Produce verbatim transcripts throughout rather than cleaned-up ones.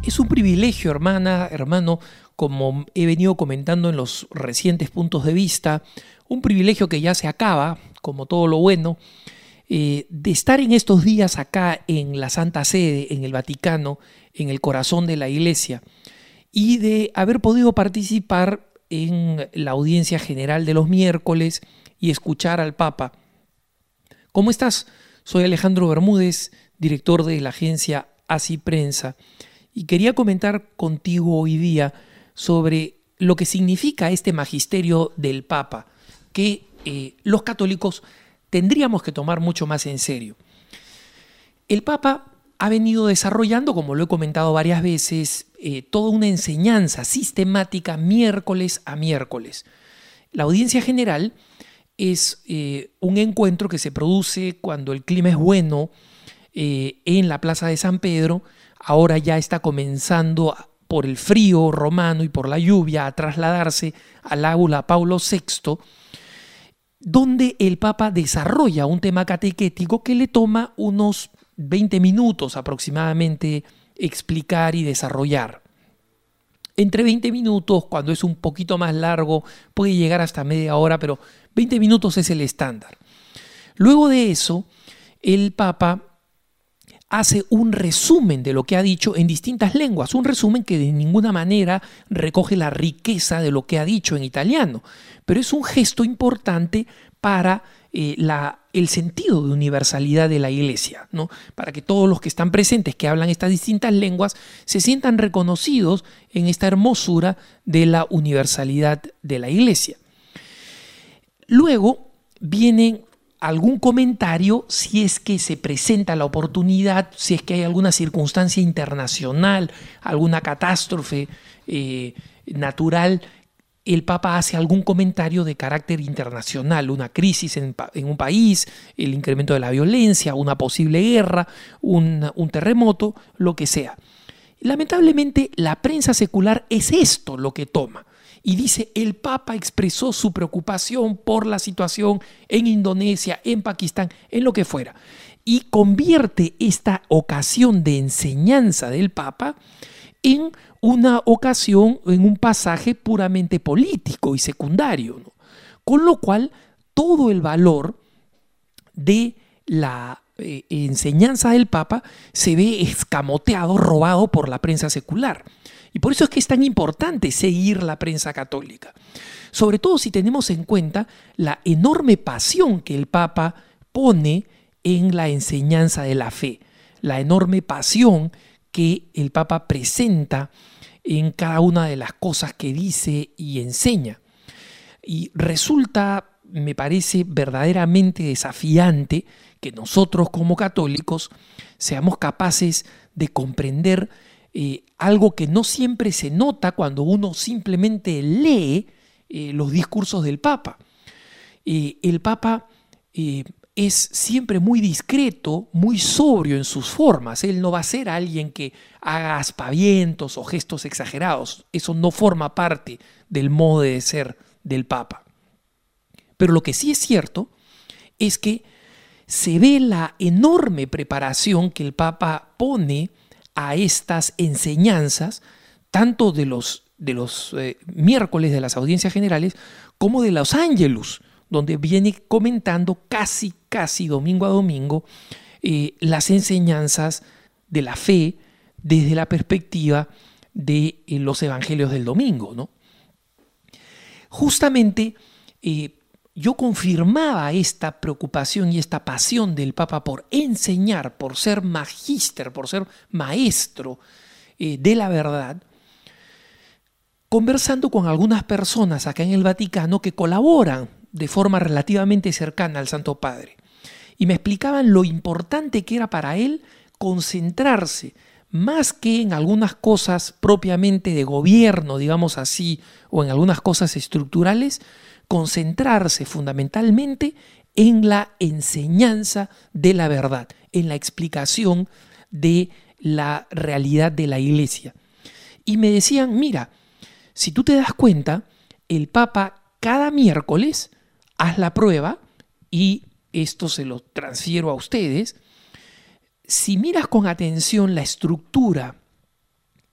Es un privilegio, hermana, hermano, como he venido comentando en los recientes puntos de vista, un privilegio que ya se acaba, como todo lo bueno, eh, de estar en estos días acá en la Santa Sede, en el Vaticano, en el corazón de la Iglesia, y de haber podido participar en la audiencia general de los miércoles y escuchar al Papa. ¿Cómo estás? Soy Alejandro Bermúdez, director de la agencia Así Prensa, y quería comentar contigo hoy día sobre lo que significa este magisterio del Papa, que eh, los católicos tendríamos que tomar mucho más en serio. El Papa ha venido desarrollando, como lo he comentado varias veces, eh, toda una enseñanza sistemática miércoles a miércoles. La audiencia general es eh, un encuentro que se produce cuando el clima es bueno eh, en la Plaza de San Pedro. Ahora ya está comenzando por el frío romano y por la lluvia a trasladarse al aula Paulo sexto, donde el Papa desarrolla un tema catequético que le toma unos veinte minutos aproximadamente explicar y desarrollar. Entre veinte minutos, cuando es un poquito más largo, puede llegar hasta media hora, pero veinte minutos es el estándar. Luego de eso, el Papa hace un resumen de lo que ha dicho en distintas lenguas, un resumen que de ninguna manera recoge la riqueza de lo que ha dicho en italiano, pero es un gesto importante para eh, la, el sentido de universalidad de la Iglesia, ¿no? Para que todos los que están presentes, que hablan estas distintas lenguas, se sientan reconocidos en esta hermosura de la universalidad de la Iglesia. Luego vienen algún comentario si es que se presenta la oportunidad, si es que hay alguna circunstancia internacional, alguna catástrofe eh, natural. El Papa hace algún comentario de carácter internacional, una crisis en, en un país, el incremento de la violencia, una posible guerra, un, un terremoto, lo que sea. Lamentablemente, la prensa secular es esto lo que toma. Y dice, el Papa expresó su preocupación por la situación en Indonesia, en Pakistán, en lo que fuera. Y convierte esta ocasión de enseñanza del Papa en una ocasión, en un pasaje puramente político y secundario, ¿no? Con lo cual, todo el valor de la eh, enseñanza del Papa se ve escamoteado, robado por la prensa secular. Y por eso es que es tan importante seguir la prensa católica, sobre todo si tenemos en cuenta la enorme pasión que el Papa pone en la enseñanza de la fe, la enorme pasión que el Papa presenta en cada una de las cosas que dice y enseña. Y resulta, me parece verdaderamente desafiante que nosotros como católicos seamos capaces de comprender Eh, algo que no siempre se nota cuando uno simplemente lee eh, los discursos del Papa. Eh, el Papa eh, es siempre muy discreto, muy sobrio en sus formas. Él no va a ser alguien que haga aspavientos o gestos exagerados. Eso no forma parte del modo de ser del Papa. Pero lo que sí es cierto es que se ve la enorme preparación que el Papa pone a estas enseñanzas, tanto de los, de los eh, miércoles de las audiencias generales como de los Ángelus, donde viene comentando casi, casi domingo a domingo eh, las enseñanzas de la fe desde la perspectiva de eh, los evangelios del domingo, ¿no? Justamente eh, yo confirmaba esta preocupación y esta pasión del Papa por enseñar, por ser magíster, por ser maestro eh, de la verdad, conversando con algunas personas acá en el Vaticano que colaboran de forma relativamente cercana al Santo Padre. Y me explicaban lo importante que era para él concentrarse, más que en algunas cosas propiamente de gobierno, digamos así, o en algunas cosas estructurales, concentrarse fundamentalmente en la enseñanza de la verdad, en la explicación de la realidad de la Iglesia. Y me decían, mira, si tú te das cuenta, el Papa cada miércoles, haz la prueba, y esto se lo transfiero a ustedes, si miras con atención la estructura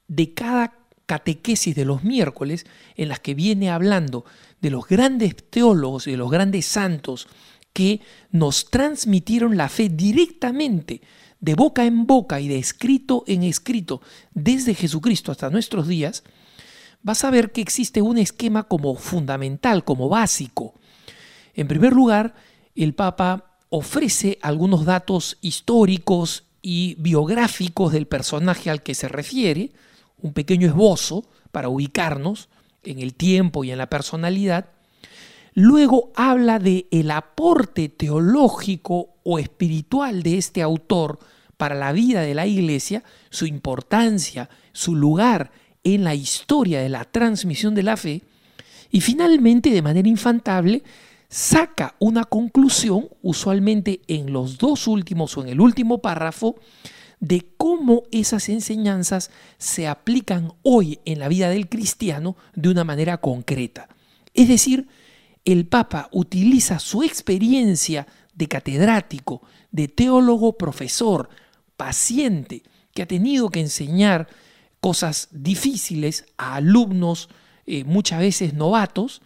de cada catequesis de los miércoles, en las que viene hablando de los grandes teólogos y de los grandes santos que nos transmitieron la fe directamente, de boca en boca y de escrito en escrito, desde Jesucristo hasta nuestros días, vas a ver que existe un esquema como fundamental, como básico. En primer lugar, el Papa ofrece algunos datos históricos y biográficos del personaje al que se refiere, un pequeño esbozo para ubicarnos en el tiempo y en la personalidad. Luego habla de el aporte teológico o espiritual de este autor para la vida de la Iglesia, su importancia, su lugar en la historia de la transmisión de la fe, y finalmente, de manera infantable, saca una conclusión, usualmente en los dos últimos o en el último párrafo, de cómo esas enseñanzas se aplican hoy en la vida del cristiano de una manera concreta. Es decir, el Papa utiliza su experiencia de catedrático, de teólogo, profesor, paciente, que ha tenido que enseñar cosas difíciles a alumnos eh, muchas veces novatos.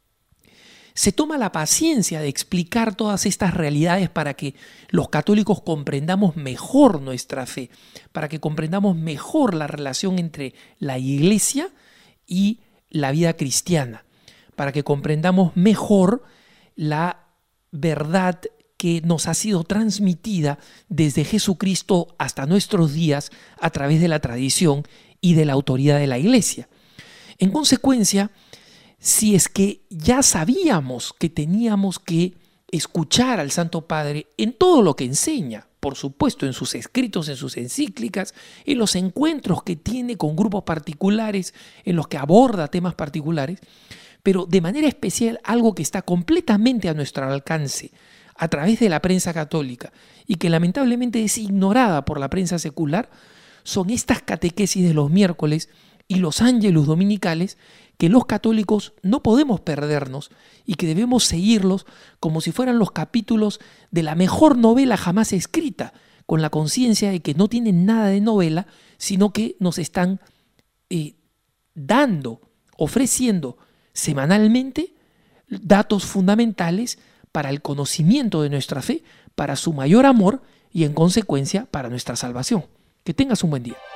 Se toma la paciencia de explicar todas estas realidades para que los católicos comprendamos mejor nuestra fe, para que comprendamos mejor la relación entre la Iglesia y la vida cristiana, para que comprendamos mejor la verdad que nos ha sido transmitida desde Jesucristo hasta nuestros días a través de la tradición y de la autoridad de la Iglesia. En consecuencia, si es que ya sabíamos que teníamos que escuchar al Santo Padre en todo lo que enseña, por supuesto en sus escritos, en sus encíclicas, en los encuentros que tiene con grupos particulares, en los que aborda temas particulares, pero de manera especial algo que está completamente a nuestro alcance a través de la prensa católica y que lamentablemente es ignorada por la prensa secular, son estas catequesis de los miércoles y los ángelus dominicales que los católicos no podemos perdernos y que debemos seguirlos como si fueran los capítulos de la mejor novela jamás escrita, con la conciencia de que no tienen nada de novela, sino que nos están eh, dando, ofreciendo semanalmente datos fundamentales para el conocimiento de nuestra fe, para su mayor amor y en consecuencia para nuestra salvación. Que tengas un buen día.